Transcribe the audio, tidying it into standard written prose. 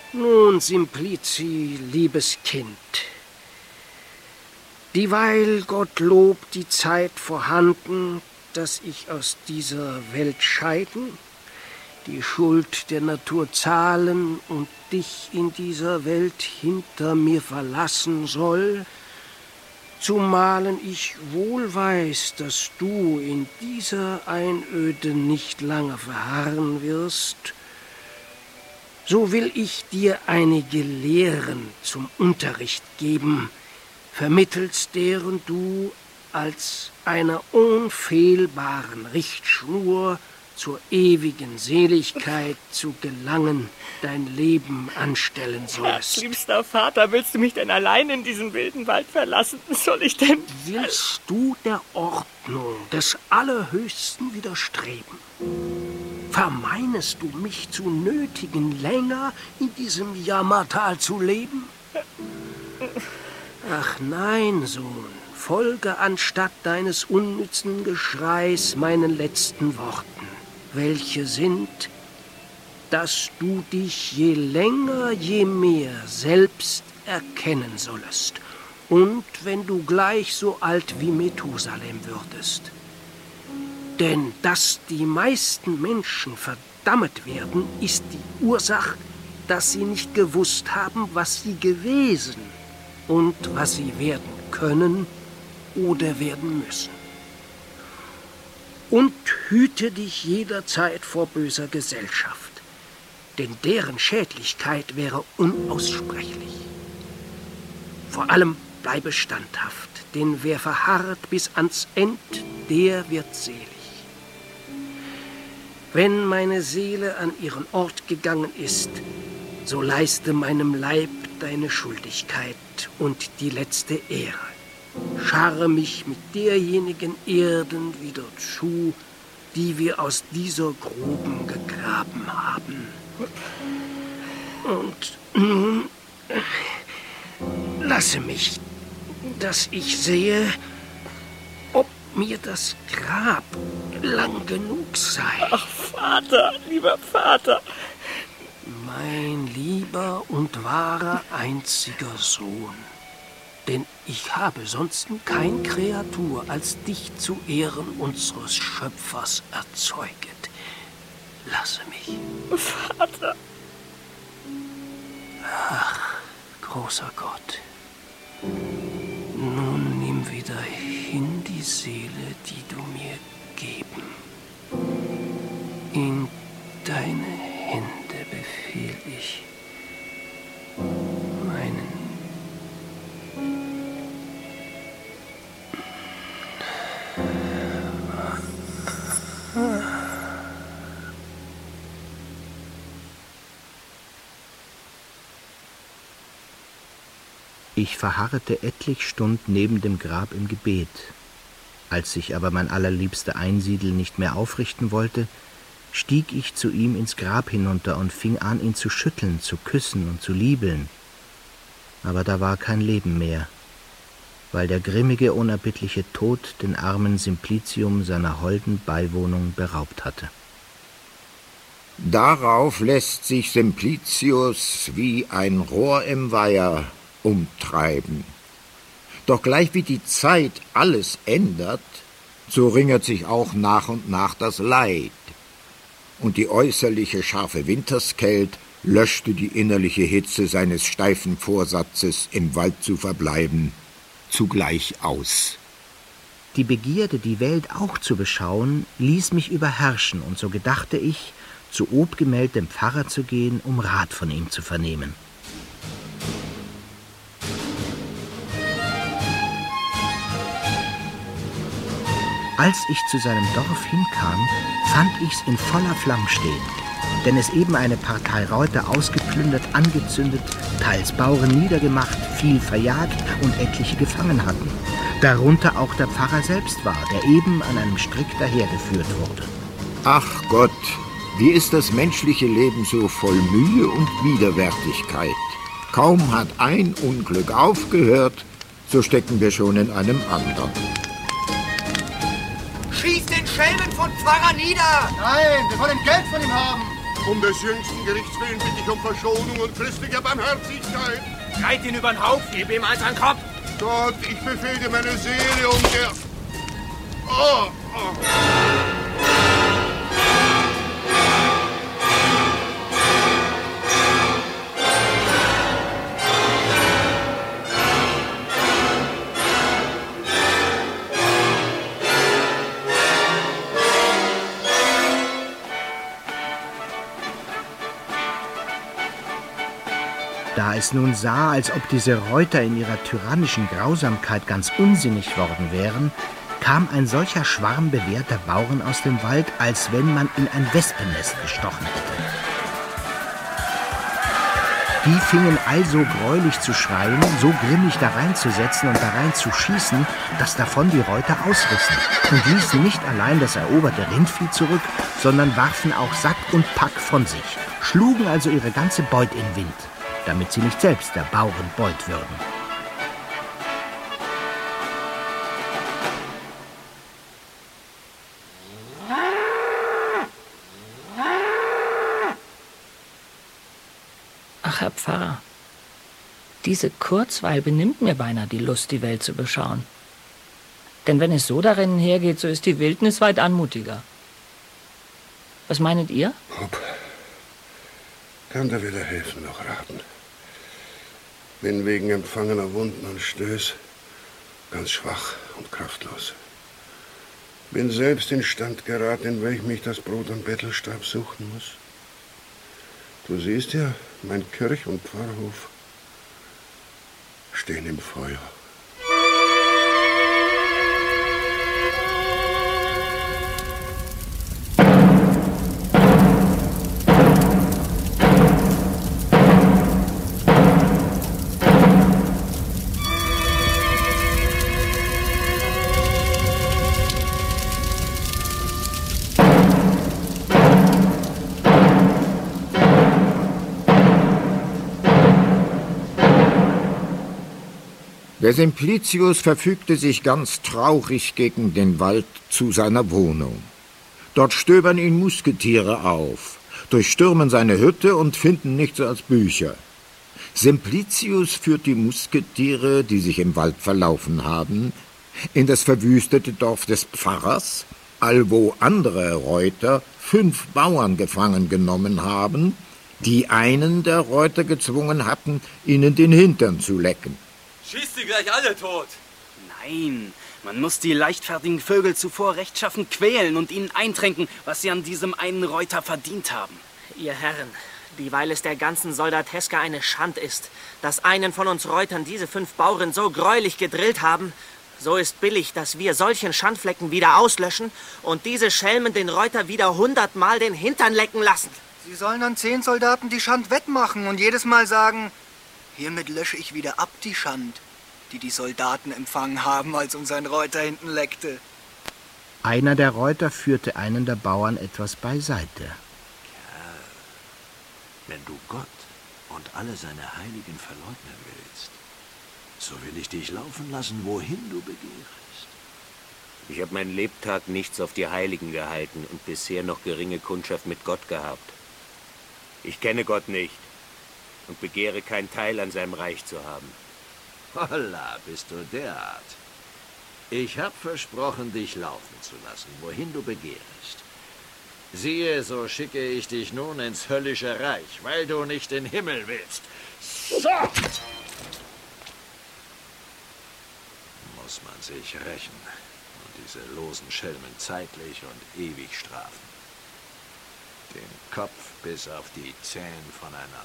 Nun, Simplici, liebes Kind, dieweil Gottlob die Zeit vorhanden, dass ich aus dieser Welt scheiden, die Schuld der Natur zahlen und dich in dieser Welt hinter mir verlassen soll, zumalen ich wohl weiß, dass du in dieser Einöde nicht lange verharren wirst, so will ich dir einige Lehren zum Unterricht geben, vermittels deren du als einer unfehlbaren Richtschnur zur ewigen Seligkeit zu gelangen, dein Leben anstellen sollst. Herzliebster Vater, willst du mich denn allein in diesen wilden Wald verlassen? Soll ich denn... Willst du der Ordnung des Allerhöchsten widerstreben? Vermeinest du mich zu nötigen, länger in diesem Jammertal zu leben? Ach nein, Sohn, folge anstatt deines unnützen Geschreis meinen letzten Worten, welche sind, dass du dich je länger, je mehr selbst erkennen sollest, und wenn du gleich so alt wie Methusalem würdest. Denn dass die meisten Menschen verdammt werden, ist die Ursache, dass sie nicht gewusst haben, was sie gewesen und was sie werden können oder werden müssen. Und hüte dich jederzeit vor böser Gesellschaft, denn deren Schädlichkeit wäre unaussprechlich. Vor allem bleibe standhaft, denn wer verharrt bis ans End, der wird selig. Wenn meine Seele an ihren Ort gegangen ist, so leiste meinem Leib deine Schuldigkeit und die letzte Ehre. Scharre mich mit derjenigen Erden wieder zu, die wir aus dieser Gruben gegraben haben. Und nun lasse mich, dass ich sehe, ob mir das Grab lang genug sei. Ach, Vater, lieber Vater. Mein lieber und wahrer einziger Sohn, denn ich habe sonst kein Kreatur als dich zu Ehren unseres Schöpfers erzeuget. Lasse mich. Vater. Ach, großer Gott, nun nimm wieder hin die Seele, die du mir geben. In deine Hände befehl ich meinen. Ich verharrte etlich Stund neben dem Grab im Gebet. Als sich aber mein allerliebster Einsiedel nicht mehr aufrichten wollte, stieg ich zu ihm ins Grab hinunter und fing an, ihn zu schütteln, zu küssen und zu liebeln. Aber da war kein Leben mehr, weil der grimmige, unerbittliche Tod den armen Simplicium seiner holden Beiwohnung beraubt hatte. Darauf lässt sich Simplicius wie ein Rohr im Weiher umtreiben. Doch gleich wie die Zeit alles ändert, so ringert sich auch nach und nach das Leid. Und die äußerliche scharfe Winterskält löschte die innerliche Hitze seines steifen Vorsatzes, im Wald zu verbleiben, zugleich aus. Die Begierde, die Welt auch zu beschauen, ließ mich überherrschen, und so gedachte ich, zu Obgemeld dem Pfarrer zu gehen, um Rat von ihm zu vernehmen. Als ich zu seinem Dorf hinkam, fand ich's in voller Flamm stehen, denn es eben eine Partei Reuter ausgeplündert, angezündet, teils Bauern niedergemacht, viel verjagt und etliche gefangen hatten. Darunter auch der Pfarrer selbst war, der eben an einem Strick dahergeführt wurde. Ach Gott, wie ist das menschliche Leben so voll Mühe und Widerwärtigkeit. Kaum hat ein Unglück aufgehört, so stecken wir schon in einem anderen. Schieß den Schelmen von Pfarrer nieder! Nein, wir wollen Geld von ihm haben. Um des jüngsten Gerichts willen bitte ich um Verschonung und christliche Barmherzigkeit. Reit ihn über den Haufen, gib ihm eins an den Kopf. Gott, ich befehle dir meine Seele um der... Oh, oh. Da es nun sah, als ob diese Reuter in ihrer tyrannischen Grausamkeit ganz unsinnig worden wären, kam ein solcher Schwarm bewehrter Bauern aus dem Wald, als wenn man in ein Wespennest gestochen hätte. Die fingen also greulich zu schreien, so grimmig da reinzusetzen und da rein zu schießen, dass davon die Reuter ausrissen und ließen nicht allein das eroberte Rindvieh zurück, sondern warfen auch Sack und Pack von sich, schlugen also ihre ganze Beut in Wind, damit sie nicht selbst der Bauren Beut würden. Ach, Herr Pfarrer, diese Kurzweil benimmt mir beinahe die Lust, die Welt zu beschauen. Denn wenn es so darin hergeht, so ist die Wildnis weit anmutiger. Was meinet ihr? Ob, kann da weder helfen noch raten. Bin wegen empfangener Wunden und Stöß ganz schwach und kraftlos. Bin selbst in Stand geraten, in welchem ich das Brot am Bettelstab suchen muss. Du siehst ja, mein Kirch- und Pfarrhof stehen im Feuer. Der Simplicius verfügte sich ganz traurig gegen den Wald zu seiner Wohnung. Dort stöbern ihn Musketiere auf, durchstürmen seine Hütte und finden nichts als Bücher. Simplicius führt die Musketiere, die sich im Wald verlaufen haben, in das verwüstete Dorf des Pfarrers, allwo andere Reuter 5 Bauern gefangen genommen haben, die einen der Reuter gezwungen hatten, ihnen den Hintern zu lecken. Schießt sie gleich alle tot. Nein, man muss die leichtfertigen Vögel zuvor rechtschaffen quälen und ihnen eintränken, was sie an diesem einen Reuter verdient haben. Ihr Herren, dieweil es der ganzen Soldateska eine Schand ist, dass einen von uns Reutern diese 5 Bauren so greulich gedrillt haben, so ist billig, dass wir solchen Schandflecken wieder auslöschen und diese Schelmen den Reuter wieder 100-mal den Hintern lecken lassen. Sie sollen an 10 Soldaten die Schand wettmachen und jedes Mal sagen: Hiermit lösche ich wieder ab die Schand, die die Soldaten empfangen haben, als uns ein Reuter hinten leckte. Einer der Reuter führte einen der Bauern etwas beiseite. Kerl, wenn du Gott und alle seine Heiligen verleugnen willst, so will ich dich laufen lassen, wohin du begehrst. Ich habe mein Lebtag nichts auf die Heiligen gehalten und bisher noch geringe Kundschaft mit Gott gehabt. Ich kenne Gott nicht und begehre keinen Teil an seinem Reich zu haben. Holla, bist du derart. Ich hab versprochen, dich laufen zu lassen, wohin du begehrst. Siehe, so schicke ich dich nun ins höllische Reich, weil du nicht in den Himmel willst. So! Muss man sich rächen und diese losen Schelmen zeitlich und ewig strafen. Den Kopf bis auf die Zähne voneinander.